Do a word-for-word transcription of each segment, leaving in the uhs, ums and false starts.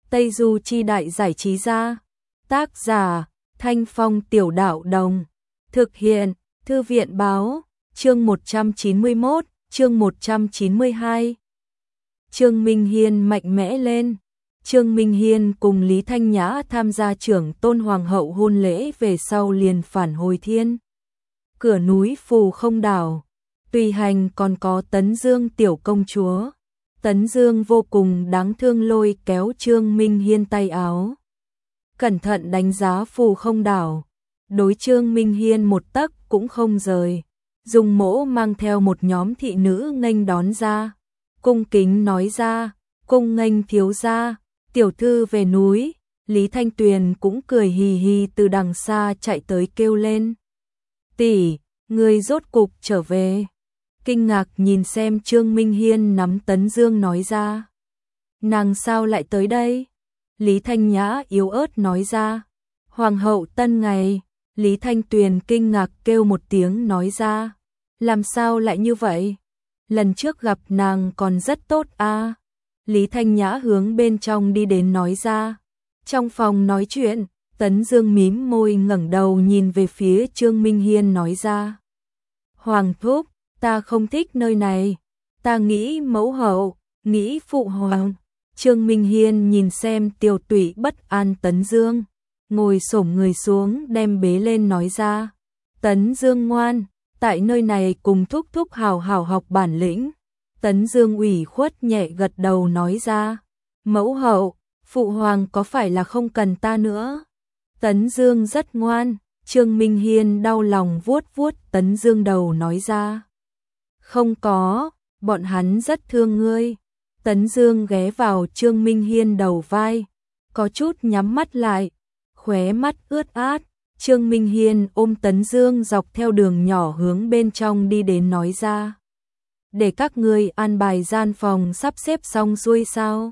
Tây Du Chi Đại Giải Trí Gia. Tác giả Thanh Phong Tiểu Đạo Đồng. Thực hiện Thư viện Báo. Chương một trăm chín mươi mốt, chương một trăm chín mươi hai. Trương Minh Hiên mạnh mẽ lên. Trương Minh Hiên cùng Lý Thanh Nhã tham gia trưởng tôn hoàng hậu hôn lễ về sau liền phản hồi thiên. Cửa núi Phù Không Đảo. Tùy hành còn có Tấn Dương tiểu công chúa. Tấn Dương vô cùng đáng thương lôi kéo Trương Minh Hiên tay áo. Cẩn thận đánh giá Phù Không Đảo. Đối Trương Minh Hiên một tấc cũng không rời. Dung Mỗ mang theo một nhóm thị nữ nghênh đón ra. Cung kính nói ra, cung nghênh thiếu gia, tiểu thư về núi. Lý Thanh Tuyền cũng cười hì hì từ đằng xa chạy tới kêu lên. Tỷ, người rốt cục trở về. Kinh ngạc nhìn xem Trương Minh Hiên nắm Tấn Dương nói ra. Nàng sao lại tới đây? Lý Thanh Nhã yếu ớt nói ra. Hoàng hậu tân ngày. Lý Thanh Tuyền kinh ngạc kêu một tiếng nói ra. Làm sao lại như vậy? Lần trước gặp nàng còn rất tốt a. Lý Thanh Nhã hướng bên trong đi đến nói ra. Trong phòng nói chuyện, Tấn Dương mím môi ngẩng đầu nhìn về phía Trương Minh Hiên nói ra. Hoàng thúc, ta không thích nơi này. Ta nghĩ mẫu hậu, nghĩ phụ hoàng. Trương Minh Hiên nhìn xem tiểu tụy bất an Tấn Dương. Ngồi xổm người xuống đem bế lên nói ra. Tấn Dương ngoan, tại nơi này cùng thúc thúc hào hào học bản lĩnh. Tấn Dương ủy khuất nhẹ gật đầu nói ra. Mẫu hậu, phụ hoàng có phải là không cần ta nữa? Tấn Dương rất ngoan. Trương Minh Hiên đau lòng vuốt vuốt Tấn Dương đầu nói ra. Không có, bọn hắn rất thương ngươi. Tấn Dương ghé vào Trương Minh Hiên đầu vai, có chút nhắm mắt lại, khóe mắt ướt át. Trương Minh Hiên ôm Tấn Dương dọc theo đường nhỏ hướng bên trong đi đến nói ra. Để các ngươi an bài gian phòng sắp xếp xong xuôi sao?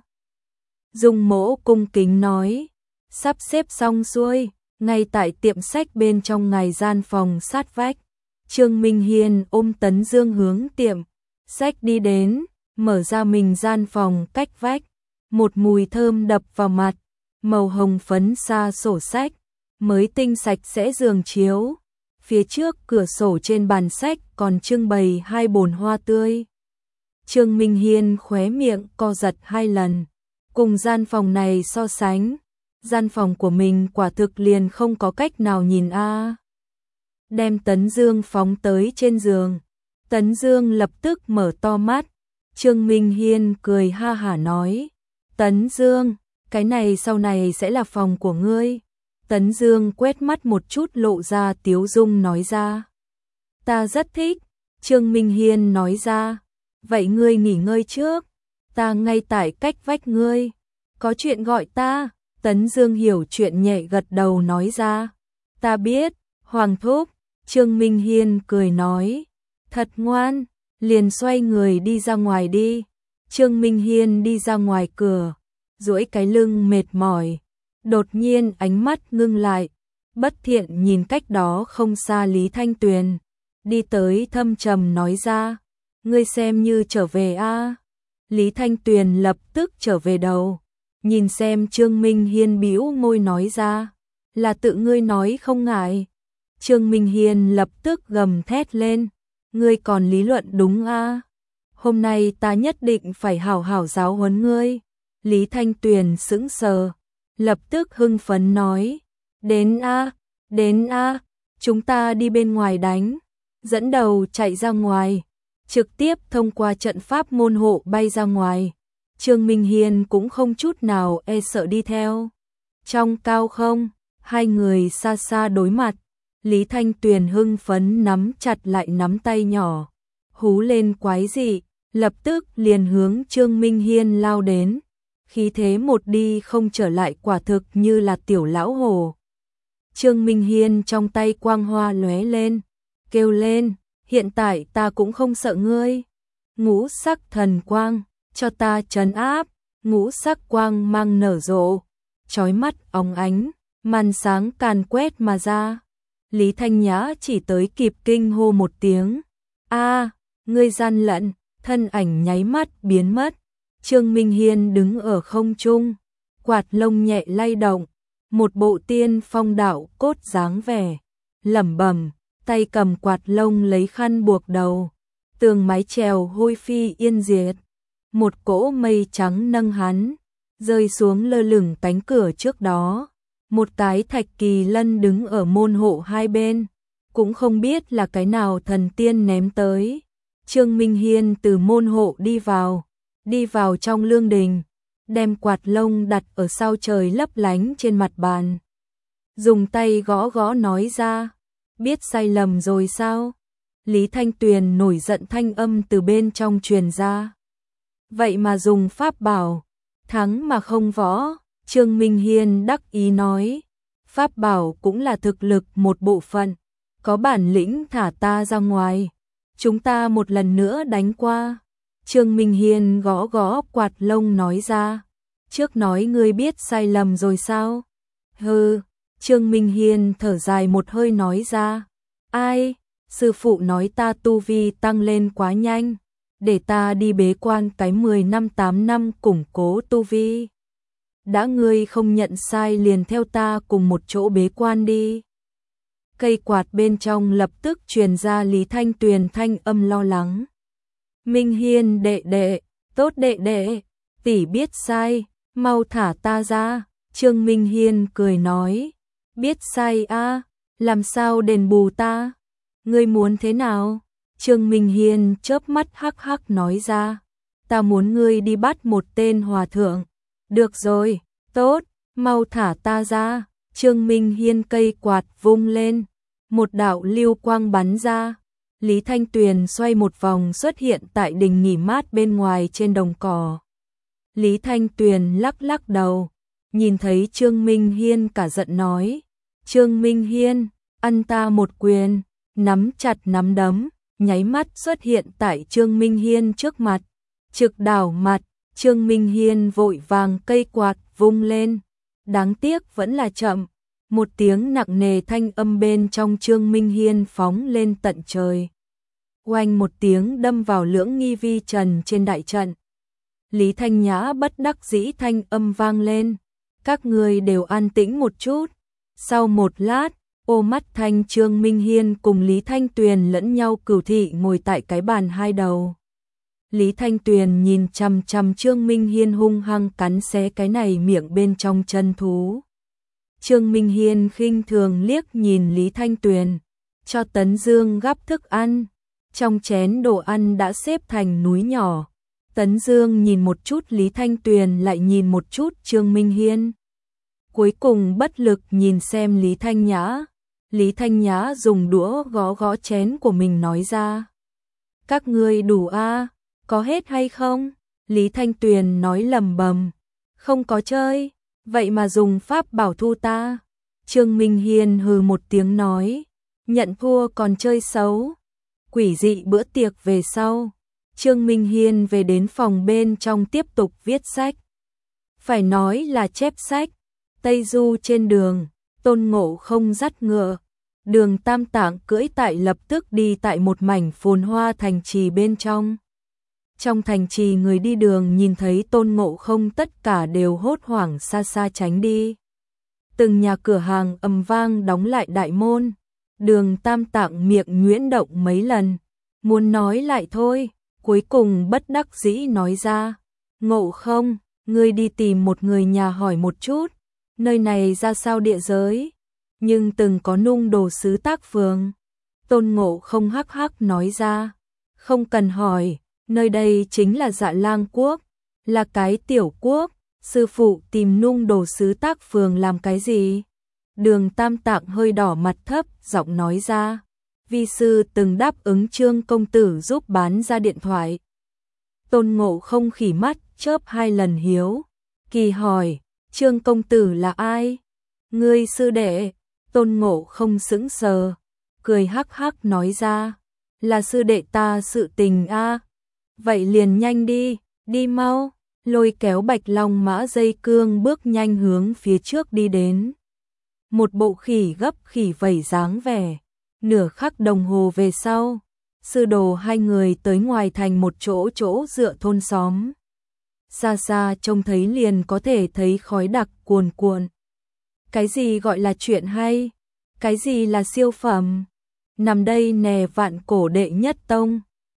Dung Mỗ cung kính nói. Sắp xếp xong xuôi, ngay tại tiệm sách bên trong ngài gian phòng sát vách. Trương Minh Hiên ôm Tấn Dương hướng tiệm sách đi đến, mở ra mình gian phòng cách vách. Một mùi thơm đập vào mặt, màu hồng phấn sa sổ sách, mới tinh sạch sẽ giường chiếu. Phía trước cửa sổ trên bàn sách còn trưng bày hai bồn hoa tươi. Trương Minh Hiên khóe miệng co giật hai lần. Cùng gian phòng này so sánh, gian phòng của mình quả thực liền không có cách nào nhìn a. À. Đem Tấn Dương phóng tới trên giường. Tấn Dương lập tức mở to mắt. Trương Minh Hiên cười ha hả nói. Tấn Dương, cái này sau này sẽ là phòng của ngươi. Tấn Dương quét mắt một chút lộ ra tiếu dung nói ra. Ta rất thích. Trương Minh Hiên nói ra. Vậy ngươi nghỉ ngơi trước. Ta ngay tại cách vách ngươi. Có chuyện gọi ta. Tấn Dương hiểu chuyện nhẹ gật đầu nói ra. Ta biết, Hoàng thúc. Trương Minh Hiên cười nói. Thật ngoan, liền xoay người đi ra ngoài đi. Trương Minh Hiên đi ra ngoài cửa, duỗi cái lưng mệt mỏi. Đột nhiên ánh mắt ngưng lại, bất thiện nhìn cách đó không xa Lý Thanh Tuyền. Đi tới thâm trầm nói ra. Ngươi xem như trở về a. À. Lý Thanh Tuyền lập tức trở về đầu. Nhìn xem Trương Minh Hiên bĩu môi nói ra. Là tự ngươi nói không ngại. Trương Minh Hiên lập tức gầm thét lên. Ngươi còn lý luận đúng a? À? Hôm nay ta nhất định phải hảo hảo giáo huấn ngươi. Lý Thanh Tuyền sững sờ, lập tức hưng phấn nói. Đến a, à, đến a, à, chúng ta đi bên ngoài đánh. Dẫn đầu chạy ra ngoài, trực tiếp thông qua trận pháp môn hộ bay ra ngoài. Trương Minh Hiên cũng không chút nào e sợ đi theo. Trong cao không, hai người xa xa đối mặt. Lý Thanh Tuyền hưng phấn nắm chặt lại nắm tay nhỏ, hú lên quái dị, lập tức liền hướng Trương Minh Hiên lao đến. Khí thế một đi không trở lại quả thực như là tiểu lão hồ. Trương Minh Hiên trong tay quang hoa lóe lên, kêu lên, hiện tại ta cũng không sợ ngươi. Ngũ sắc thần quang, cho ta trấn áp. Ngũ sắc quang mang nở rộ, chói mắt óng ánh, màn sáng càn quét mà ra. Lý Thanh Nhã chỉ tới kịp kinh hô một tiếng. A, à, ngươi gian lận, thân ảnh nháy mắt biến mất. Trương Minh Hiên đứng ở không trung, quạt lông nhẹ lay động, một bộ tiên phong đạo cốt dáng vẻ, lẩm bẩm, tay cầm quạt lông lấy khăn buộc đầu, tường mái chèo hôi phi yên diệt, một cỗ mây trắng nâng hắn, rơi xuống lơ lửng cánh cửa trước đó, một cái thạch kỳ lân đứng ở môn hộ hai bên, cũng không biết là cái nào thần tiên ném tới. Trương Minh Hiên từ môn hộ đi vào, đi vào trong lương đình, đem quạt lông đặt ở sao trời lấp lánh trên mặt bàn. Dùng tay gõ gõ nói ra, biết sai lầm rồi sao? Lý Thanh Tuyền nổi giận thanh âm từ bên trong truyền ra. Vậy mà dùng pháp bảo, thắng mà không võ, Trương Minh Hiên đắc ý nói. Pháp bảo cũng là thực lực một bộ phận, có bản lĩnh thả ta ra ngoài. Chúng ta một lần nữa đánh qua. Trương Minh Hiên gõ gõ quạt lông nói ra. Trước nói ngươi biết sai lầm rồi sao? Hừ, Trương Minh Hiên thở dài một hơi nói ra. Ai? Sư phụ nói ta tu vi tăng lên quá nhanh, để ta đi bế quan cái mười năm tám năm củng cố tu vi. Đã ngươi không nhận sai liền theo ta cùng một chỗ bế quan đi. Cây quạt bên trong lập tức truyền ra Lý Thanh Tuyền thanh âm lo lắng. Minh Hiên đệ đệ, tốt đệ đệ, tỷ biết sai, mau thả ta ra. Trương Minh Hiên cười nói, biết sai a, à, làm sao đền bù ta? Ngươi muốn thế nào? Trương Minh Hiên chớp mắt hắc hắc nói ra, ta muốn ngươi đi bắt một tên hòa thượng. Được rồi, tốt, mau thả ta ra. Trương Minh Hiên cây quạt vung lên, một đạo lưu quang bắn ra. Lý Thanh Tuyền xoay một vòng xuất hiện tại đình nghỉ mát bên ngoài trên đồng cỏ. Lý Thanh Tuyền lắc lắc đầu, nhìn thấy Trương Minh Hiên cả giận nói, Trương Minh Hiên, ăn ta một quyền, nắm chặt nắm đấm, nháy mắt xuất hiện tại Trương Minh Hiên trước mặt, trực đảo mặt. Trương Minh Hiên vội vàng cây quạt vung lên, đáng tiếc vẫn là chậm, một tiếng nặng nề thanh âm bên trong Trương Minh Hiên phóng lên tận trời. Oanh một tiếng đâm vào lưỡng nghi vi trần trên đại trận. Lý Thanh Nhã bất đắc dĩ thanh âm vang lên, các người đều an tĩnh một chút. Sau một lát, ô mắt thanh Trương Minh Hiên cùng Lý Thanh Tuyền lẫn nhau cửu thị ngồi tại cái bàn hai đầu. Lý Thanh Tuyền nhìn chằm chằm Trương Minh Hiên hung hăng cắn xé cái này miệng bên trong chân thú. Trương Minh Hiên khinh thường liếc nhìn Lý Thanh Tuyền, cho Tấn Dương gắp thức ăn. Trong chén đồ ăn đã xếp thành núi nhỏ. Tấn Dương nhìn một chút Lý Thanh Tuyền lại nhìn một chút Trương Minh Hiên. Cuối cùng bất lực nhìn xem Lý Thanh Nhã. Lý Thanh Nhã dùng đũa gõ gõ chén của mình nói ra. Các ngươi đủ a, à? Có hết hay không? Lý Thanh Tuyền nói lầm bầm. Không có chơi, vậy mà dùng pháp bảo thu ta. Trương Minh Hiên hừ một tiếng nói. Nhận thua còn chơi xấu. Quỷ dị bữa tiệc về sau. Trương Minh Hiên về đến phòng bên trong tiếp tục viết sách. Phải nói là chép sách. Tây Du trên đường, Tôn Ngộ Không dắt ngựa. Đường Tam Tạng cưỡi tại lập tức đi tại một mảnh phồn hoa thành trì bên trong. Trong thành trì người đi đường nhìn thấy Tôn Ngộ Không tất cả đều hốt hoảng xa xa tránh đi. Từng nhà cửa hàng ầm vang đóng lại đại môn. Đường Tam Tạng miệng nhuyễn động mấy lần, muốn nói lại thôi, cuối cùng bất đắc dĩ nói ra. Ngộ Không, ngươi đi tìm một người nhà hỏi một chút, nơi này ra sao địa giới, nhưng từng có nung đồ sứ Tác Phường. Tôn Ngộ Không hắc hắc nói ra, không cần hỏi, nơi đây chính là Dạ Lang Quốc, là cái tiểu quốc, sư phụ tìm nung đồ sứ Tác Phường làm cái gì? Đường Tam Tạng hơi đỏ mặt thấp, giọng nói ra, vi sư từng đáp ứng Trương công tử giúp bán ra điện thoại. Tôn Ngộ Không khỉ mắt, chớp hai lần hiếu, kỳ hỏi, Trương công tử là ai? Ngươi sư đệ. Tôn Ngộ Không sững sờ, cười hắc hắc nói ra, là sư đệ ta sự tình a. À. Vậy liền nhanh đi, đi mau, lôi kéo Bạch Long mã dây cương bước nhanh hướng phía trước đi đến. Một bộ khỉ gấp khỉ vẩy dáng vẻ, nửa khắc đồng hồ về sau, sư đồ hai người tới ngoài thành một chỗ chỗ dựa thôn xóm. xa xa trông thấy liền có thể thấy khói đặc cuồn cuộn. Cái gì gọi là chuyện hay? Cái gì là siêu phẩm? Nằm đây nè vạn cổ đệ nhất tông.